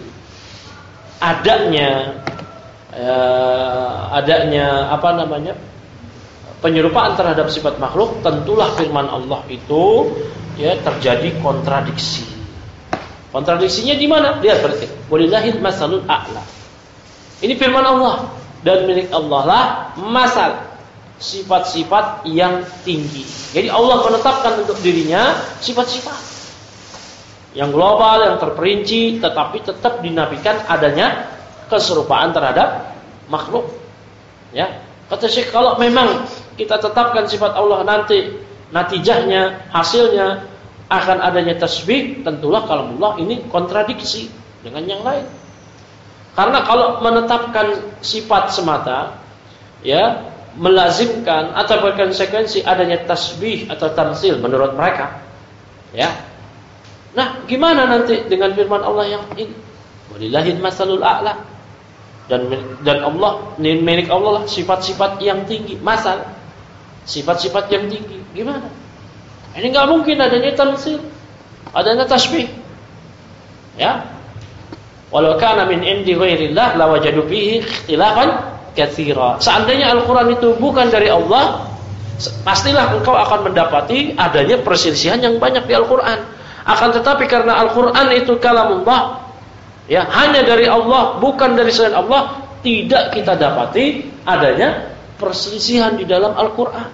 adanya eh, adanya apa namanya penyerupaan terhadap sifat makhluk, tentulah firman Allah itu ya terjadi kontradiksi. Kontradiksinya di mana? Lihat berarti. Walillahil masalul a'la. Ini firman Allah dan milik Allah lah masal, sifat-sifat yang tinggi. Jadi Allah menetapkan untuk dirinya sifat-sifat yang global, yang terperinci, tetapi tetap dinafikan adanya keserupaan terhadap makhluk. Ya, kata Syekh, kalau memang kita tetapkan sifat Allah, nanti natijahnya, hasilnya akan adanya tasbih, tentulah kalamullah ini kontradiksi dengan yang lain. Karena kalau menetapkan sifat semata, ya, melazimkan atau berkonsekuensi adanya tasbih atau tamsil menurut mereka, ya. Nah, gimana nanti dengan firman Allah yang ini? Walillahil masalul a'la. Dan dan Allah, milik Allah lah sifat-sifat yang tinggi, masal, sifat-sifat yang tinggi. Gimana? Ini enggak mungkin adanya tamsil, adanya tasbih. Ya. Walau kana min indi ghairillah lawajadu fihi ikhtilafan katsira. Seandainya Al-Qur'an itu bukan dari Allah, pastilah engkau akan mendapati adanya perselisihan yang banyak di Al-Qur'an. Akan tetapi karena Al-Qur'an itu kalamullah, ya, hanya dari Allah, bukan dari selain Allah, tidak kita dapati adanya perselisihan di dalam Al-Qur'an.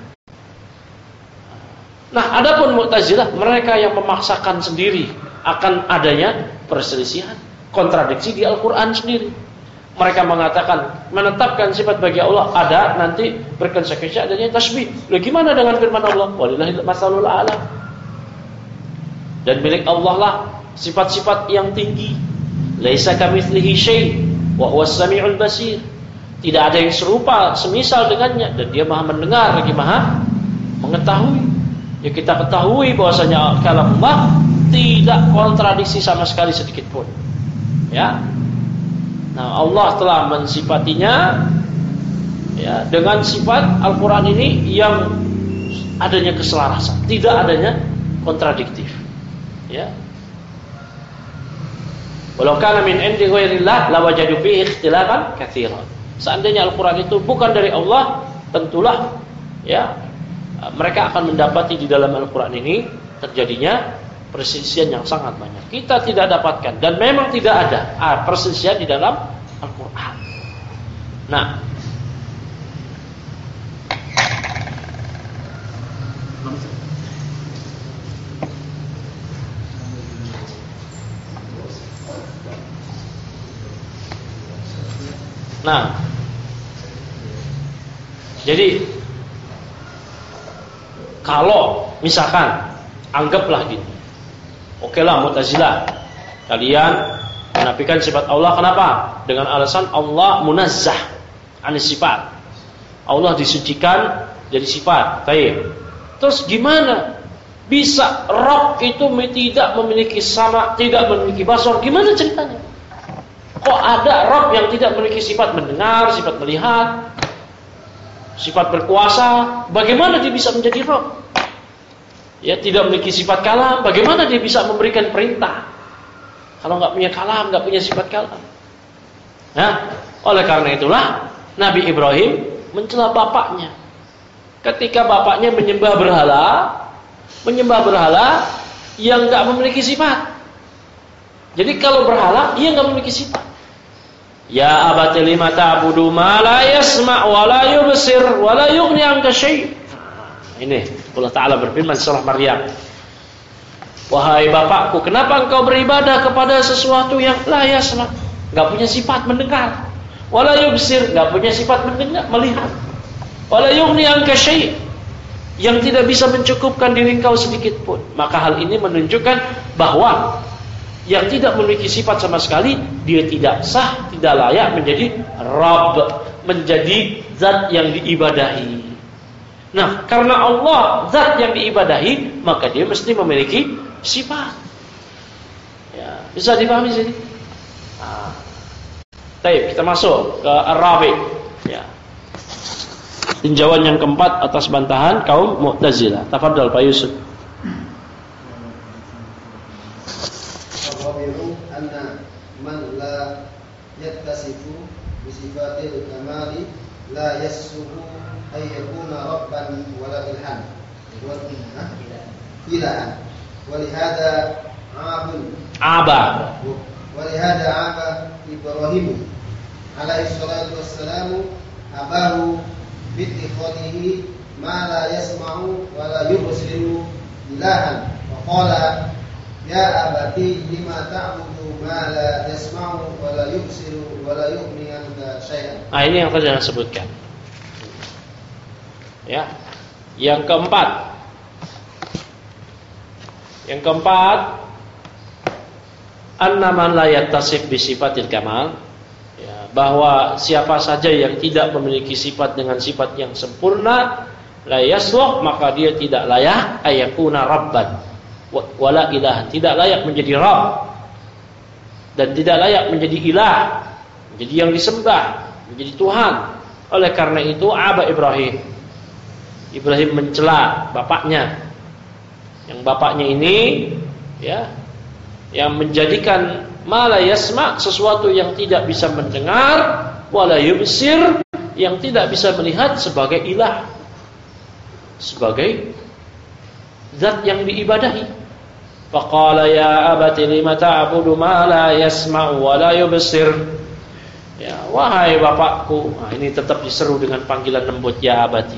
Nah, adapun Mu'tazilah, mereka yang memaksakan sendiri akan adanya perselisihan, kontradiksi di Al-Qur'an sendiri. Mereka mengatakan menetapkan sifat bagi Allah ada, nanti berkonsekuensi adanya tasbih. Lalu gimana dengan firman Allah? Walillahil masalul a'la. Dan milik Allah lah sifat-sifat yang tinggi. Laisa kamitslihi syai' wa huwas samiul basir. Tidak ada yang serupa semisal dengannya, dan Dia Maha mendengar lagi Maha mengetahui. Ya, kita ketahui bahwasanya kalam Allah tidak kontradiksi sama sekali sedikit pun. Ya. Nah, Allah telah mensifatinya ya dengan sifat Al-Qur'an ini yang adanya keselarasan, tidak adanya kontradiktif. Ya. Walau kana min indi ghairillah lawajadu fihi ikhtilafan katsiran. Seandainya Al-Qur'an itu bukan dari Allah, tentulah ya mereka akan mendapati di dalam Al-Qur'an ini terjadinya perselisihan yang sangat banyak. Kita tidak dapatkan dan memang tidak ada ah, perselisihan di dalam Al-Qur'an. Nah, Nah, jadi kalau misalkan anggaplah gini, oke lah Mu'tazilah, kalian menafikan sifat Allah, kenapa? Dengan alasan Allah munazzah anis sifat, Allah disucikan dari sifat. Baik. Terus gimana bisa Rabb itu tidak memiliki sama, tidak memiliki basar? Gimana ceritanya? Kok ada Rabb yang tidak memiliki sifat mendengar, sifat melihat, sifat berkuasa? Bagaimana dia bisa menjadi Rabb? Ya, tidak memiliki sifat kalam, bagaimana dia bisa memberikan perintah? Kalau nggak punya kalam, nggak punya sifat kalam. Nah, oleh karena itulah Nabi Ibrahim mencela bapaknya. Ketika bapaknya menyembah berhala, menyembah berhala yang nggak memiliki sifat. Jadi kalau berhala, dia nggak memiliki sifat. Ya abati lima ta'budu ma la yasma' wa la yubsir wa la yughni 'anka syai'. Ini Allah Ta'ala berfirman surah Maryam. Wahai bapakku, kenapa engkau beribadah kepada sesuatu yang la yasma', enggak punya sifat mendengar, wa la yubsir, enggak punya sifat mendengar, melihat, wa la yughni 'anka syai', yang tidak bisa mencukupkan diri engkau sedikit pun. Maka hal ini menunjukkan bahwa yang tidak memiliki sifat sama sekali, dia tidak sah, tidak layak menjadi Rabb, menjadi zat yang diibadahi. Nah, karena Allah zat yang diibadahi, maka dia mesti memiliki sifat. Ya, bisa dipahami sini? Nah. Baik, kita masuk ke Ar-Rabi'. Ya. Tinjauan yang keempat atas bantahan kaum Mu'tazilah. Tafadhal Pak Yusuf. Anna man la yattasifu bi sifatil kamali la yasuhu ay yakuna rabban wala ilhan wa ilahan wa lihada abun aba wa lihada aba Ibrahim alaihi salatu wassalamu abahu bittikhadihi ma la yasma'u wa la yubsiru ilahan wa qala ya abati lima ta'budu ma la yasma'u wa la yubsiru wa la yughni anka syai'an. Nah, ini yang tadi saya sebutkan. Ya. Yang keempat. Yang keempat, anna man la yattasif bi sifatil kamal. Ya, bahwa siapa saja yang tidak memiliki sifat dengan sifat yang sempurna, la yasluh, maka dia tidak layak ayakuna rabban wala ilahan, tidak layak menjadi rabb dan tidak layak menjadi ilah, menjadi yang disembah, menjadi Tuhan. Oleh karena itu aba Ibrahim Ibrahim mencela bapaknya, yang bapaknya ini ya, yang menjadikan mala yasma, sesuatu yang tidak bisa mendengar, wala yubsir, yang tidak bisa melihat, sebagai ilah, sebagai zat yang diibadahi. Faqala ya abati lima ta'budu ma la yasma'u wa la yubsir. Ya, wahai bapakku. Nah, ini tetap diseru dengan panggilan lembut, ya abati.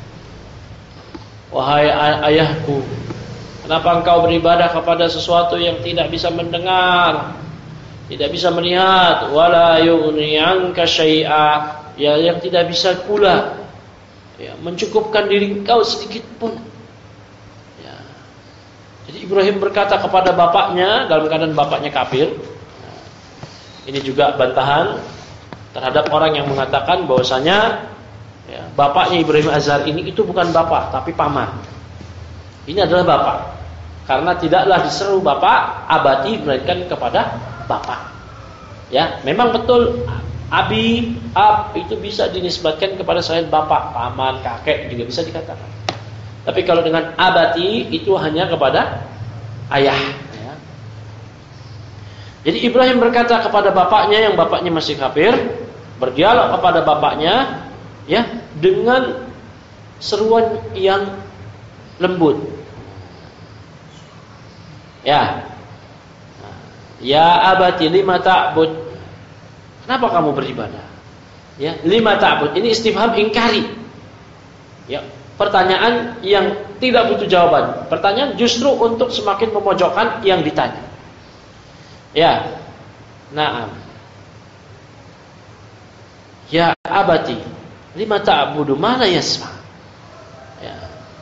Wahai ay- ayahku, kenapa engkau beribadah kepada sesuatu yang tidak bisa mendengar, tidak bisa melihat, wala yughni anka syai'a, ya, yang tidak bisa pula ya, mencukupkan diri engkau sedikit pun. Ya. Jadi Ibrahim berkata kepada bapaknya dalam keadaan bapaknya kafir. Nah, ini juga bantahan terhadap orang yang mengatakan bahwasanya ya, bapaknya Ibrahim Azhar ini itu bukan bapak tapi paman. Ini adalah bapak, karena tidaklah diseru bapak abati melainkan kepada bapak. Ya, memang betul abi, ab itu bisa dinisbatkan kepada selain bapak, paman, kakek juga bisa dikatakan. Tapi kalau dengan abati itu hanya kepada ayah. Ya. Jadi Ibrahim berkata kepada bapaknya yang bapaknya masih kafir, berdialog kepada bapaknya, ya, dengan seruan yang lembut. Ya. Ya abati lima ta'bud. Kenapa kamu beribadah? Ya, lima ta'bud. Ini istifham ingkari. Ya, pertanyaan yang tidak butuh jawaban. Pertanyaan justru untuk semakin memojokkan yang ditanya. Ya. Naam. Ya abati lima ta'budu ma la yasma. Ya.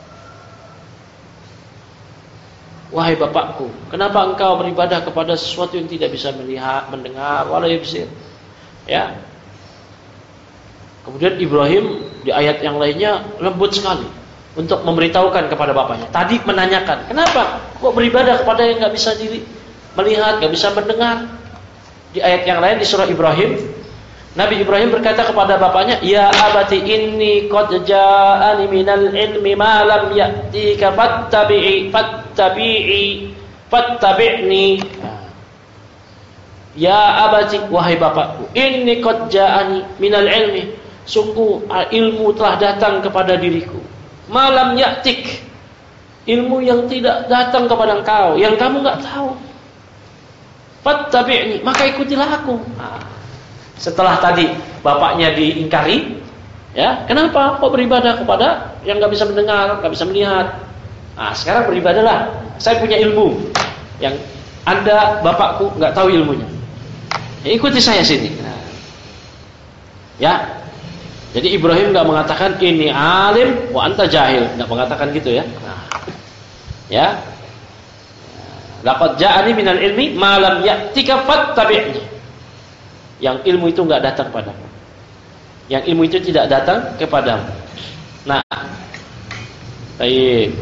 Wahai bapakku, kenapa engkau beribadah kepada sesuatu yang tidak bisa melihat, mendengar, wala yubsir? Ya. Kemudian Ibrahim di ayat yang lainnya lembut sekali untuk memberitahukan kepada bapaknya. Tadi menanyakan, kenapa kok beribadah kepada yang enggak bisa diri, melihat, enggak bisa mendengar? Di ayat yang lain di surah Ibrahim, Nabi Ibrahim berkata kepada bapaknya, ya abati inni qad ja'ani minal ilmi ma lam ya'tika fattabi'i fattabi'i fattabi'ni. Ya abati, wahai bapakku, inni qad ja'ani minal ilmi, sungguh ilmu telah datang kepada diriku. Ma lam ya'tik, ilmu yang tidak datang kepada engkau, yang kamu enggak tahu. Fattabi'ni, maka ikutilah aku. Nah, setelah tadi bapaknya diingkari, ya, kenapa kok beribadah kepada yang nggak bisa mendengar, nggak bisa melihat? Nah, sekarang beribadahlah. Saya punya ilmu yang Anda bapakku nggak tahu ilmunya. Ya, ikuti saya sini. Nah, ya, jadi Ibrahim nggak mengatakan ini alim, wa anta jahil, nggak mengatakan gitu ya. Nah, ya, laqad ja'ani minal ilmi ma lam ya'tika fattabi'ni. Yang ilmu itu enggak datang padamu. Yang ilmu itu tidak datang kepadamu. Nah, baik.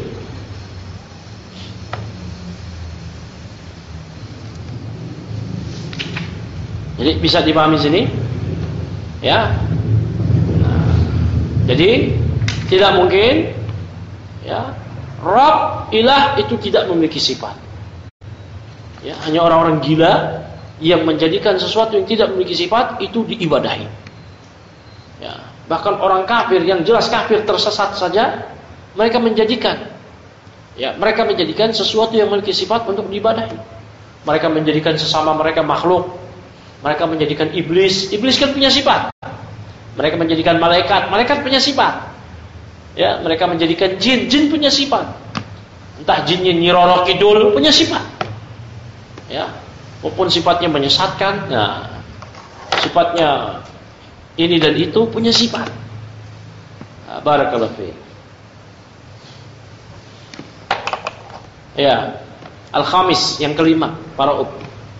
Jadi bisa dipahami sini, ya. Nah, jadi tidak mungkin, ya, Rabb, ilah itu tidak memiliki sifat. Ya, hanya orang-orang gila yang menjadikan sesuatu yang tidak memiliki sifat itu diibadahi. Ya. Bahkan orang kafir yang jelas kafir tersesat saja mereka menjadikan ya, mereka menjadikan sesuatu yang memiliki sifat untuk diibadahi. Mereka menjadikan sesama mereka makhluk. Mereka menjadikan iblis, iblis kan punya sifat. Mereka menjadikan malaikat, malaikat punya sifat. Ya, mereka menjadikan jin, jin punya sifat. Entah jinnya Nyi Roro Kidul punya sifat. Ya, walaupun sifatnya menyesatkan, nah, sifatnya ini dan itu punya sifat. Nah, barakallahu fiik. Ya, al-khamis yang kelima, para ub.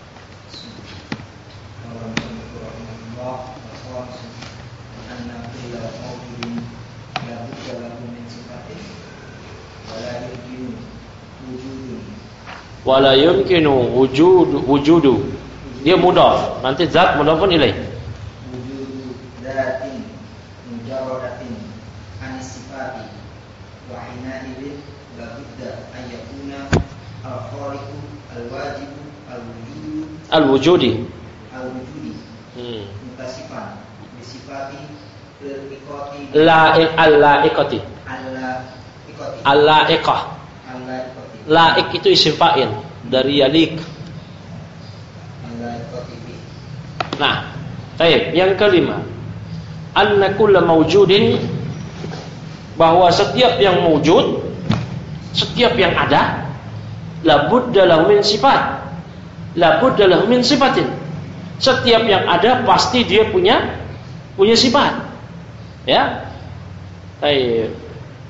Wala yumkinu wujud wujudu. Dia mudhaf. Nanti zat mudhafun ilaih. Wujudu dzatin mujarradatin an sifati wa hina idzin la budda an yakuna al-khaliqu al-wajibu al-wujudu Al-wujudi. al-wujudi Hmm. mutasifan bi sifati al-iqati La al-laiqati. al-iqati Al-laiqah. al-iqati Laik itu isim fa'il dari yalik. al-iqati bi. Nah, baik, yang kelima, anna kulla mawjudin, bahwa setiap yang mewujud, setiap yang ada, la budda lahu min sifat. La budda lahu min sifatin. Setiap yang ada pasti dia punya punya sifat. Ya. Baik.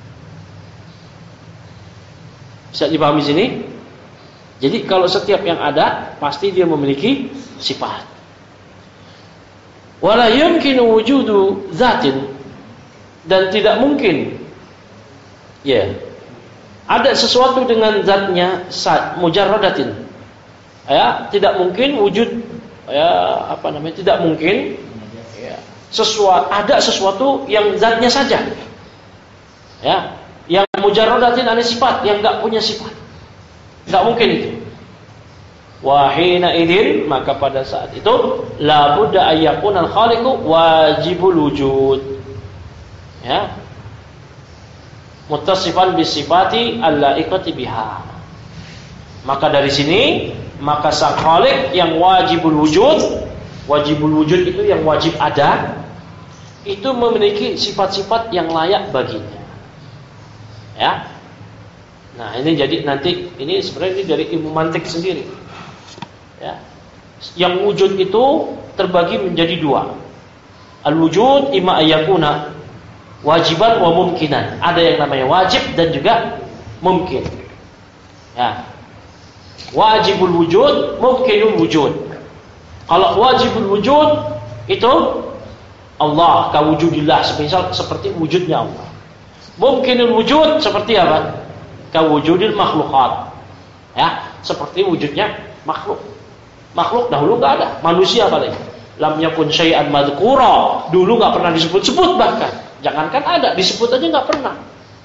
Bisa dipahami sini? Jadi kalau setiap yang ada pasti dia memiliki sifat. Wala yumkinu wujudu zatin, dan tidak mungkin ya ada sesuatu dengan zatnya mujarradatin. Ya, tidak mungkin wujud ya apa namanya? Tidak mungkin ya sesuatu ada sesuatu yang zatnya saja. Ya, yang mujarradatin ane sifat, yang enggak punya sifat. Enggak mungkin itu. Wahina idin, maka pada saat itu la budda ayyakun al-khaliqu wajibul wujud. Ya. Muttasifan bi sifati al-laiqati biha. Maka dari sini, maka sang khaliq yang wajibul wujud, wajibul wujud itu yang wajib ada, itu memiliki sifat-sifat yang layak baginya. Ya. Nah, ini jadi nanti ini sebenarnya ini dari ilmu mantik sendiri. Ya. Yang wujud itu terbagi menjadi dua. Al-wujud imma ayyakuna wajiban wa mumkinan. Ada yang namanya wajib dan juga mungkin. Ya. Wajibul wujud, mumkinul wujud. Kalau wajibul wujud itu Allah kawujudillah, semisal seperti wujudnya Allah. Mungkinul wujud seperti apa? Kawujudil makhlukat. Ya, seperti wujudnya makhluk. Makhluk dahulu enggak ada, manusia paling. Lam yakun syai'an madhkura, dulu enggak pernah disebut-sebut bahkan. Jangankan ada, disebut aja enggak pernah.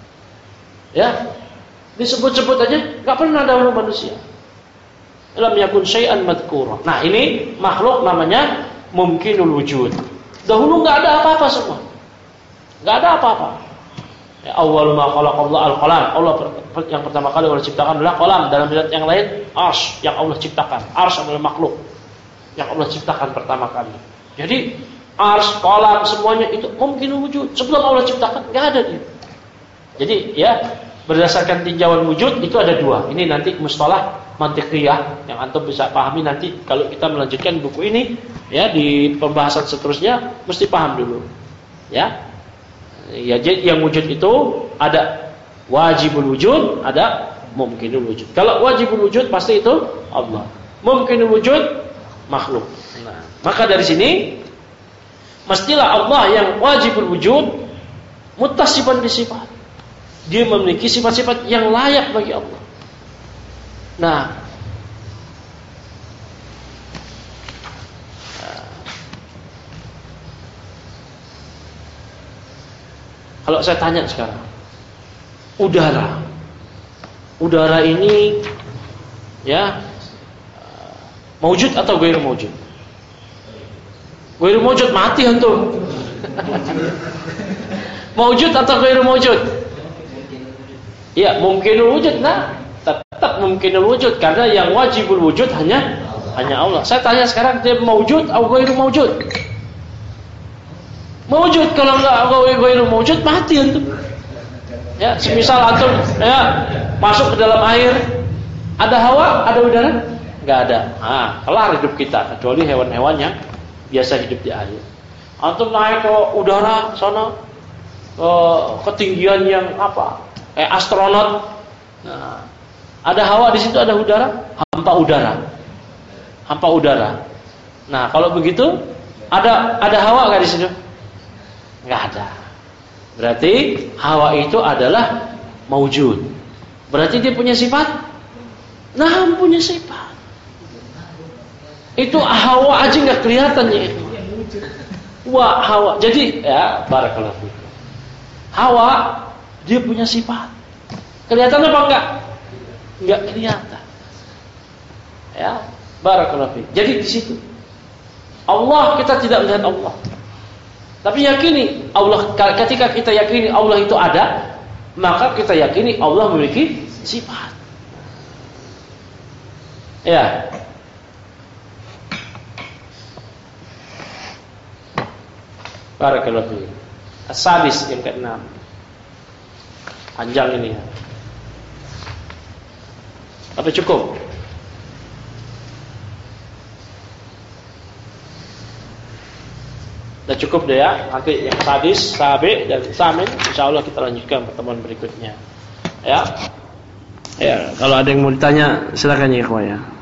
Ya. Disebut-sebut aja enggak pernah dahulu manusia. Lam yakun syai'an madhkura. Nah, ini makhluk namanya mumkinul wujud. Dahulu enggak ada apa-apa semua. Enggak ada apa-apa. Ya, awal ma khalaqallahu al-qalam. Allah yang pertama kali Allah ciptakan adalah qalam. Dalam ayat yang lain arsy yang Allah ciptakan. Arsy adalah makhluk yang Allah ciptakan pertama kali. Jadi arsy, qalam semuanya itu mungkin wujud. Sebelum Allah ciptakan enggak ada dia. Jadi ya berdasarkan tinjauan wujud itu ada dua. Ini nanti mustalah mantiqiyah yang antum bisa pahami nanti kalau kita melanjutkan buku ini ya di pembahasan seterusnya mesti paham dulu. Ya. Ya, jadi yang wujud itu ada wajibul wujud, ada mumkinul wujud. Kalau wajibul wujud pasti itu Allah. Mumkinul wujud makhluk. Nah, maka dari sini mestilah Allah yang wajibul wujud muttasifan bi sifat. Dia memiliki sifat-sifat yang layak bagi Allah. Nah, kalau saya tanya sekarang, udara, udara ini, ya, mawjud atau ghair mawjud? Ghairu mawjud mati antum. Mawjud atau ghairu mawjud? Ya, mungkinul wujud. Nah, tetap mungkinul wujud karena yang wajibul wujud hanya hanya Allah. Saya tanya sekarang, dia mawjud atau ghairu mawjud? Mawjud. Kalau enggak ghairu mawjud mati antum. Ya, semisal antum ya masuk ke dalam air, ada hawa, ada udara? Enggak ada. Ah, kelar hidup kita kecuali hewan-hewan yang biasa hidup di air. Antum naik ke udara sana, ke ketinggian yang apa? Eh astronot. Nah, ada hawa di situ, ada udara, hampa udara. Hampa udara. Nah, kalau begitu ada ada hawa enggak di situ? Enggak ada. Berarti hawa itu adalah maujud. Berarti dia punya sifat? Nah, punya sifat. Itu hawa aja enggak kelihatan ya. Wah, hawa. Jadi ya, barakallahu fikum. Hawa dia punya sifat. Kelihatan apa enggak? Enggak kelihatan. Ya, barakallahu fikum. Jadi di situ Allah, kita tidak melihat Allah. Tapi yakini Allah, ketika kita yakini Allah itu ada, maka kita yakini Allah memiliki sifat. Ya. Barakallahu fiik. As-sadis yang keenam. Panjang ini ya. Apa cukup? Sudah cukup deh ya. Nanti yang sadis, sabi dan samin, insyaallah kita lanjutkan pertemuan berikutnya. Ya. Ya, kalau ada yang mau ditanya silakan ya ikhwan ya.